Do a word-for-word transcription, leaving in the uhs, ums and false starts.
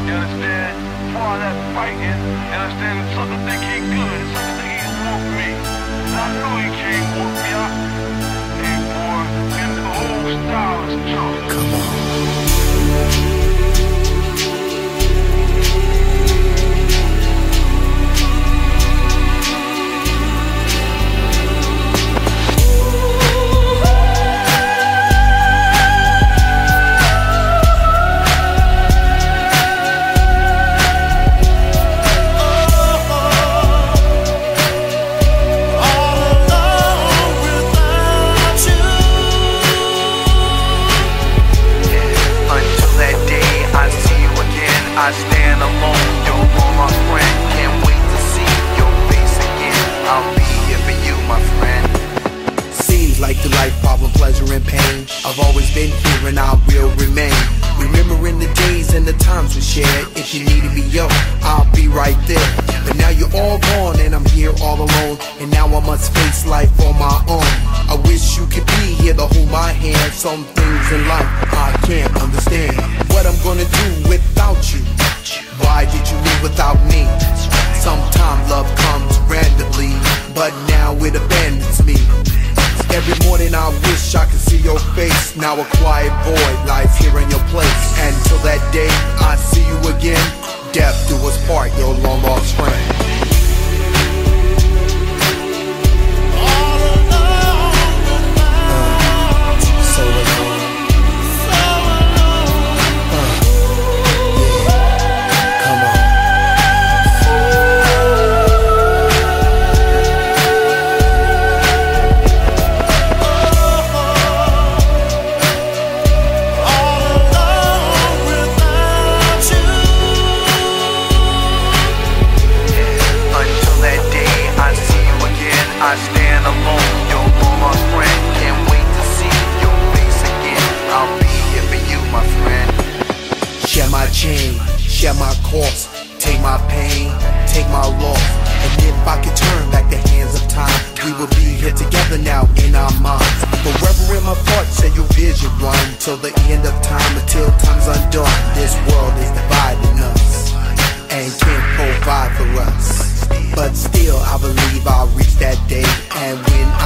You understand? For all that fighting, you understand? The sucker think he good, the sucker think he can whoop me. And I know he can't whoop me. I, hey boy, and the whole style is junk. Come on. I stand alone, you're all my friend. Can't wait to see your face again. I'll be here for you, my friend. Seems like the life, problem, pleasure, and pain. I've always been here and I will remain. Remembering the days and the times we shared. If you needed me, yo, I'll be right there. But now you're all gone and I'm here all alone. And now I must face life on my own. I wish you could be here to hold my hand. Some things in life I can't understand. What I'm gonna do without you? Why did you leave without me? Sometimes love comes randomly, but now it abandons me. Every morning I wish I could see your face. Now a quiet void lies here in your place. And till that day I see you again, death do us part, your long lost friend. I stand alone, you're all my friend. Can't wait to see your face again. I'll be here for you, my friend. Share my chain, share my course. Take my pain, take my loss. And if I could turn back the hands of time, we will be here together now in our minds. Forever in my thoughts and your vision run till the end of time, until time's undone. This world is dividing us and can't provide for us. But still I believe I'll reach that day. And when